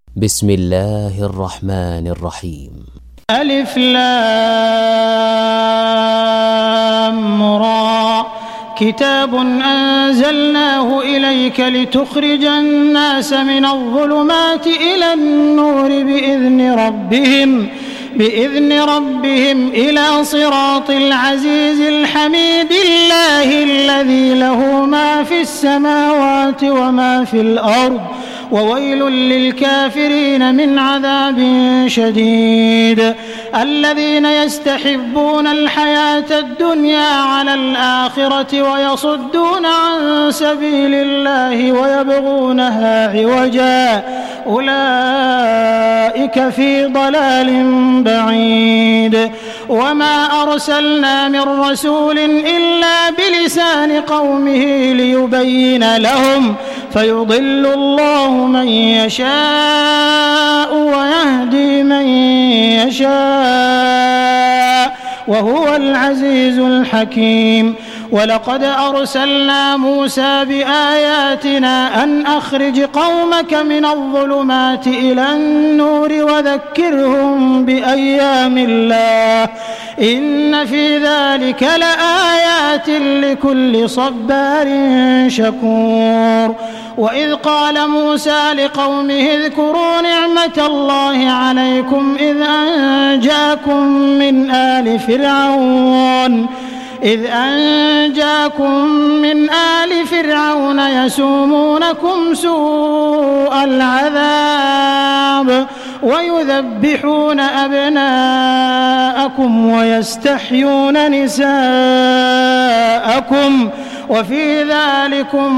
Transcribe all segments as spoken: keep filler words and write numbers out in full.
بسم الله الرحمن الرحيم. ألف لام را كتاب أنزلناه إليك لتخرج الناس من الظلمات إلى النور بإذن ربهم بإذن ربهم إلى صراط العزيز الحميد الله الذي له ما في السماوات وما في الأرض وويل للكافرين من عذاب شديد. الذين يستحبون الحياة الدنيا على الآخرة ويصدون عن سبيل الله ويبغونها عوجا أولئك في ضلال بعيد. وما أرسلنا من رسول إلا بلسان قومه ليبين لهم فيضل الله من يشاء ويهدي من يشاء وهو العزيز الحكيم. ولقد أرسلنا موسى بآياتنا أن أخرج قومك من الظلمات إلى النور وذكرهم بأيام الله إن في ذلك لآيات لكل صبار شكور. وإذ قال موسى لقومه اذكروا نعمة الله عليكم إذ أنجاكم من آل فرعون إذ أنجاكم من آل فرعون يسومونكم سوء العذاب ويذبحون أبناءكم ويستحيون نساءكم وفي ذلكم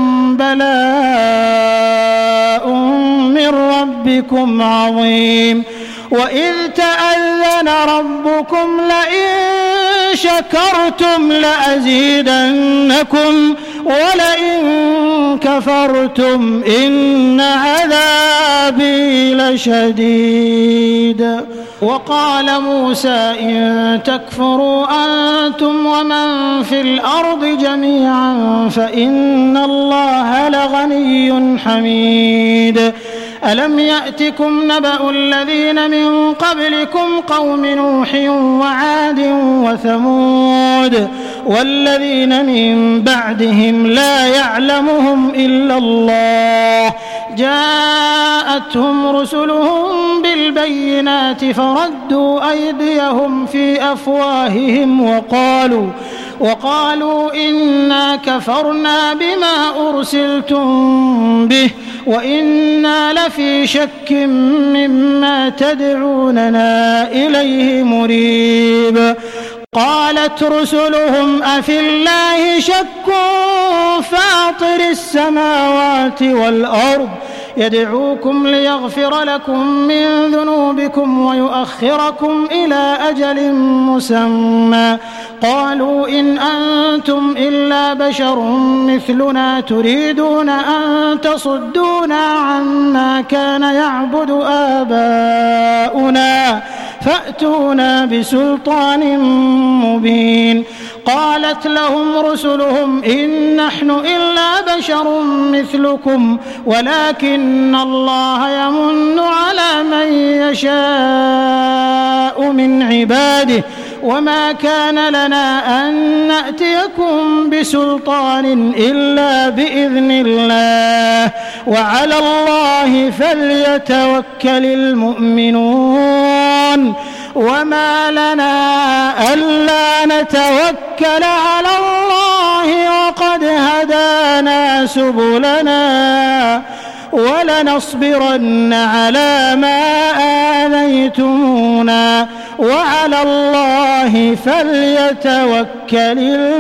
بلاء من ربكم عظيم. وإذ تأذن ربكم لئن شكرتم لأزيدنكم ولئن كفرتم إن عذابي لشديد. وقال موسى إن تكفروا أنتم ومن في الأرض جميعا فإن الله لغني حميد. ألم يأتكم نبأ الذين من قبلكم قوم نوح وعاد وثمود والذين من بعدهم لا يعلمهم إلا الله جاءتهم رسلهم بالبينات فردوا أيديهم في أفواههم وقالوا وقالوا إنا كفرنا بما أرسلتم به وإنا لفي شك مما تدعوننا إليه مريب. قالت رسلهم أفي الله شك فاطر السماوات والأرض يدعوكم ليغفر لكم من ذنوبكم ويؤخركم إلى أجل مسمى قالوا إن أنتم إلا بشر مثلنا تريدون أن تصدونا عما كان يعبد آباؤنا فأتونا بسلطان مبين. قالت لهم رسلهم إن نحن إلا بشر مثلكم ولكن الله يمن على من يشاء من عباده وما كان لنا أن نأتيكم بسلطان إلا بإذن الله وعلى الله فليتوكل المؤمنون. وما لنا ألا نتوكل على الله وقد هدانا سبلنا ولنصبرن على ما آذيتمونا وعلى الله فليتوكل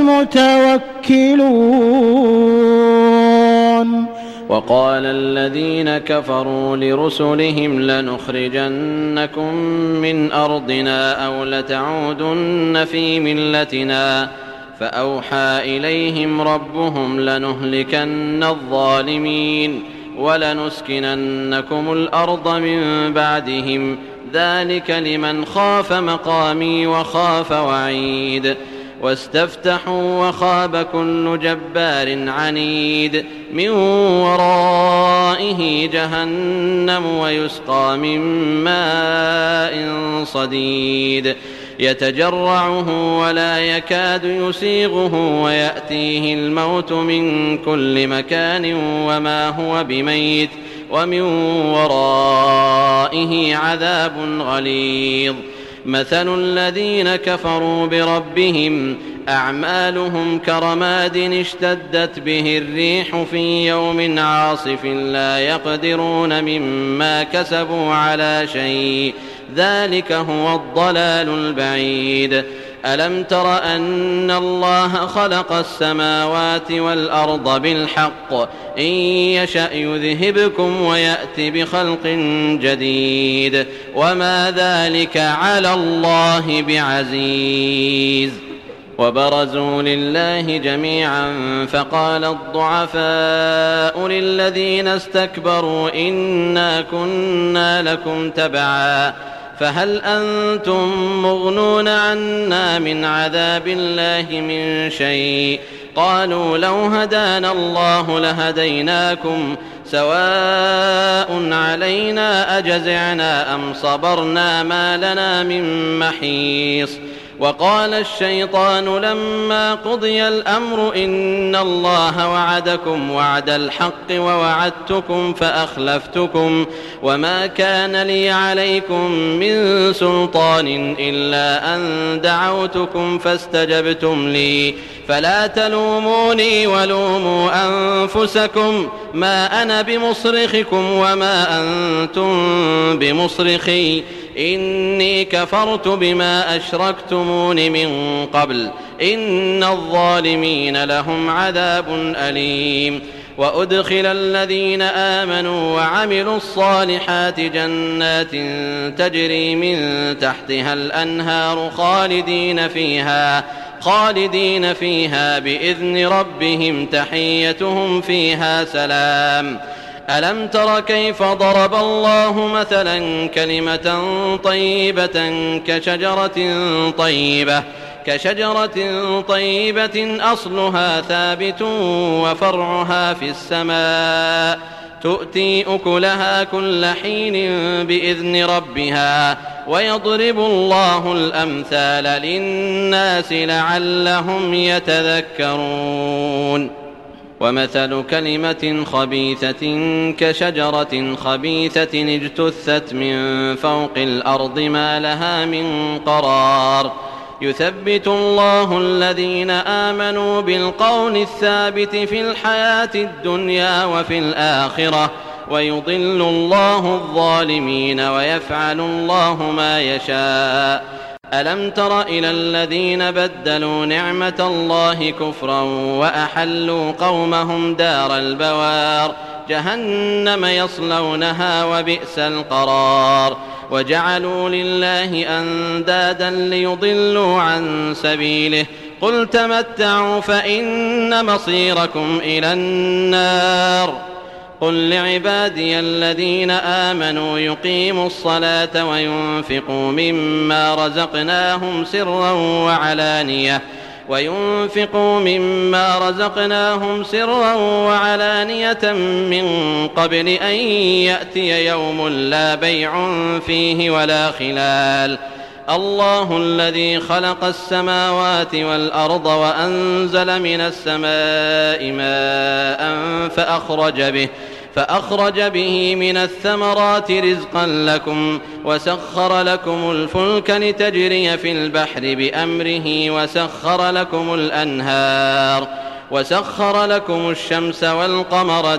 المتوكلون. وقال الذين كفروا لرسلهم لنخرجنكم من أرضنا أو لتعودن في ملتنا فأوحى إليهم ربهم لنهلكن الظالمين ولنسكننكم الأرض من بعدهم ذلك لمن خاف مقامي وخاف وعيد. واستفتحوا وخاب كل جبار عنيد من ورائه جهنم ويسقى من ماء صديد يتجرعه ولا يكاد يسيغه ويأتيه الموت من كل مكان وما هو بميت ومن ورائه عذاب غليظ مثل الذين كفروا بربهم أعمالهم كرماد اشتدت به الريح في يوم عاصف لا يقدرون مما كسبوا على شيء ذلك هو الضلال البعيد ألم تر أن الله خلق السماوات والأرض بالحق إن يشأ يذهبكم ويأتي بخلق جديد وما ذلك على الله بعزيز وبرزوا لله جميعا فقال الضعفاء للذين استكبروا إنا كنا لكم تبعا فهل أنتم مغنون عنا من عذاب الله من شيء قالوا لو هدانا الله لهديناكم سواء علينا أجزعنا أم صبرنا ما لنا من محيص وقال الشيطان لما قضي الأمر إن الله وعدكم وعد الحق ووعدتكم فأخلفتكم وما كان لي عليكم من سلطان إلا أن دعوتكم فاستجبتم لي فلا تلوموني ولوموا أنفسكم ما أنا بمصرخكم وما أنتم بمصرخي إني كفرت بما أشركتمون من قبل إن الظالمين لهم عذاب أليم وأدخل الذين آمنوا وعملوا الصالحات جنات تجري من تحتها الأنهار خالدين فيها خالدين فيها بإذن ربهم تحيتهم فيها سلام ألم تر كيف ضرب الله مثلا كلمة طيبة كشجرة طيبة كشجرة طيبة أصلها ثابت وفرعها في السماء تؤتي أكلها كل حين بإذن ربها ويضرب الله الأمثال للناس لعلهم يتذكرون ومثل كلمة خبيثة كشجرة خبيثة اجتثت من فوق الأرض ما لها من قرار يثبت الله الذين آمنوا بالقول الثابت في الحياة الدنيا وفي الآخرة ويضل الله الظالمين ويفعل الله ما يشاء ألم تر إلى الذين بدلوا نعمة الله كفرا وأحلوا قومهم دار البوار جهنم يصلونها وبئس القرار وجعلوا لله أندادا ليضلوا عن سبيله قل تمتعوا فإن مصيركم إلى النار قل لعبادي الذين آمنوا يقيموا الصلاة وينفقوا مما رزقناهم سرا وعلانية وينفقوا مما رزقناهم سرا وعلانية من قبل أن يأتي يوم لا بيع فيه ولا خلال الله الذي خلق السماوات والأرض وأنزل من السماء ماء فأخرج به فأخرج به من الثمرات رزقا لكم وسخر لكم الفلك لتجري في البحر بأمره وسخر لكم الأنهار وسخر لكم الشمس والقمر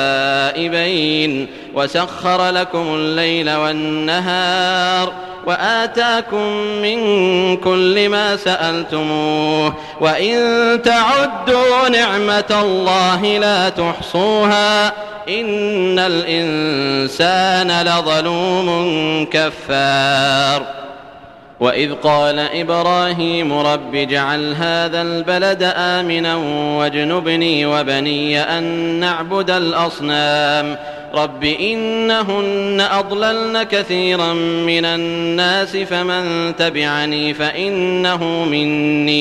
دائبين وسخر لكم الليل والنهار وآتاكم من كل ما سألتموه وإن تعدوا نعمة الله لا تحصوها إن الإنسان لظلوم كفار وإذ قال إبراهيم رب اجعل هذا البلد آمنا واجنبني وبني أن نعبد الأصنام رب إنهن أضللن كثيرا من الناس فمن تبعني فإنه مني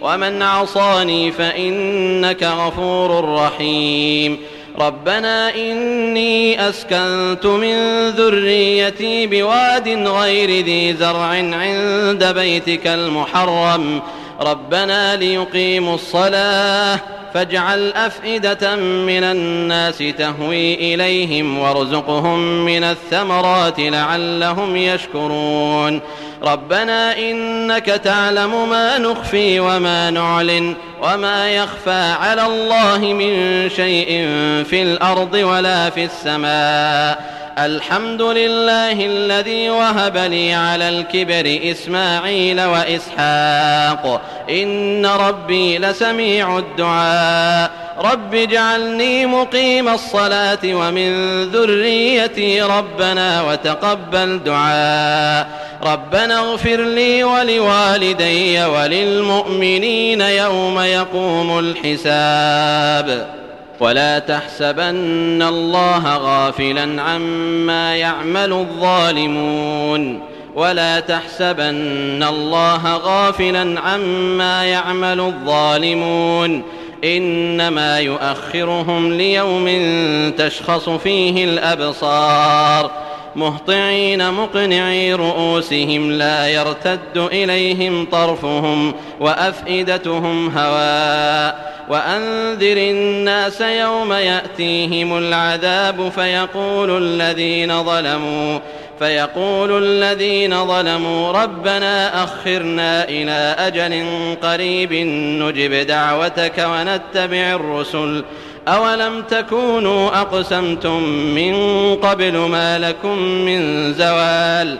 ومن عصاني فإنك غفور رحيم ربنا إني أسكنت من ذريتي بواد غير ذي زرع عند بيتك المحرم ربنا ليقيموا الصلاة فاجعل أفئدة من الناس تهوي إليهم وارزقهم من الثمرات لعلهم يشكرون ربنا إنك تعلم ما نخفي وما نعلن وما يخفى على الله من شيء في الأرض ولا في السماء الحمد لله الذي وهب لي على الكبر إسماعيل وإسحاق إن ربي لسميع الدعاء رب اجعلني مقيم الصلاة ومن ذريتي ربنا وتقبل دعاء ربنا اغفر لي ولوالدي وللمؤمنين يوم يقوم الحساب ولا تحسبن الله غافلا عما يعمل الظالمون ولا تحسبن الله غافلا عما يعمل الظالمون إنما يؤخرهم ليوم تشخص فيه الأبصار مهطعين مقنعي رؤوسهم لا يرتد إليهم طرفهم وأفئدتهم هواء وأنذر الناس يوم يأتيهم العذاب فيقول الذين ظلموا فيقول الذين ظلموا ربنا أخرنا إلى أجل قريب نجب دعوتك ونتبع الرسل أولم تكونوا أقسمتم من قبل ما لكم من زوال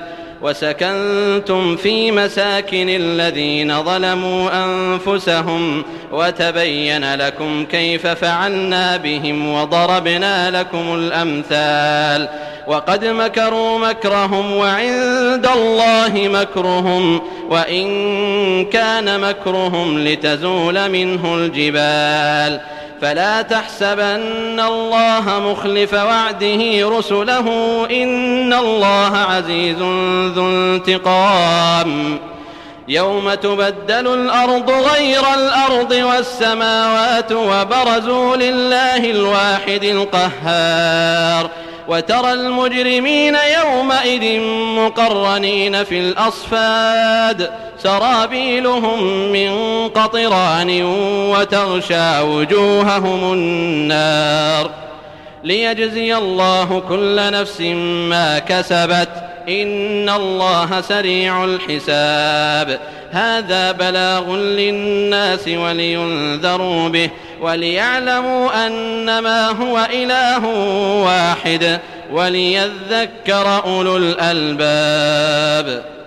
وسكنتم في مساكن الذين ظلموا أنفسهم وتبين لكم كيف فعلنا بهم وضربنا لكم الأمثال وقد مكروا مكرهم وعند الله مكرهم وإن كان مكرهم لتزول منه الجبال فلا تحسبن الله مخلف وعده رسله إن الله عزيز ذو انتقام يوم تبدل الأرض غير الأرض والسماوات وبرزوا لله الواحد القهار وترى المجرمين يومئذ مقرنين في الأصفاد سرابيلهم من قطران وتغشى وجوههم النار ليجزي الله كل نفس ما كسبت إن الله سريع الحساب هذا بلاغ للناس ولينذروا به وليعلموا أنما هو إله واحد وليذكر أولو الألباب.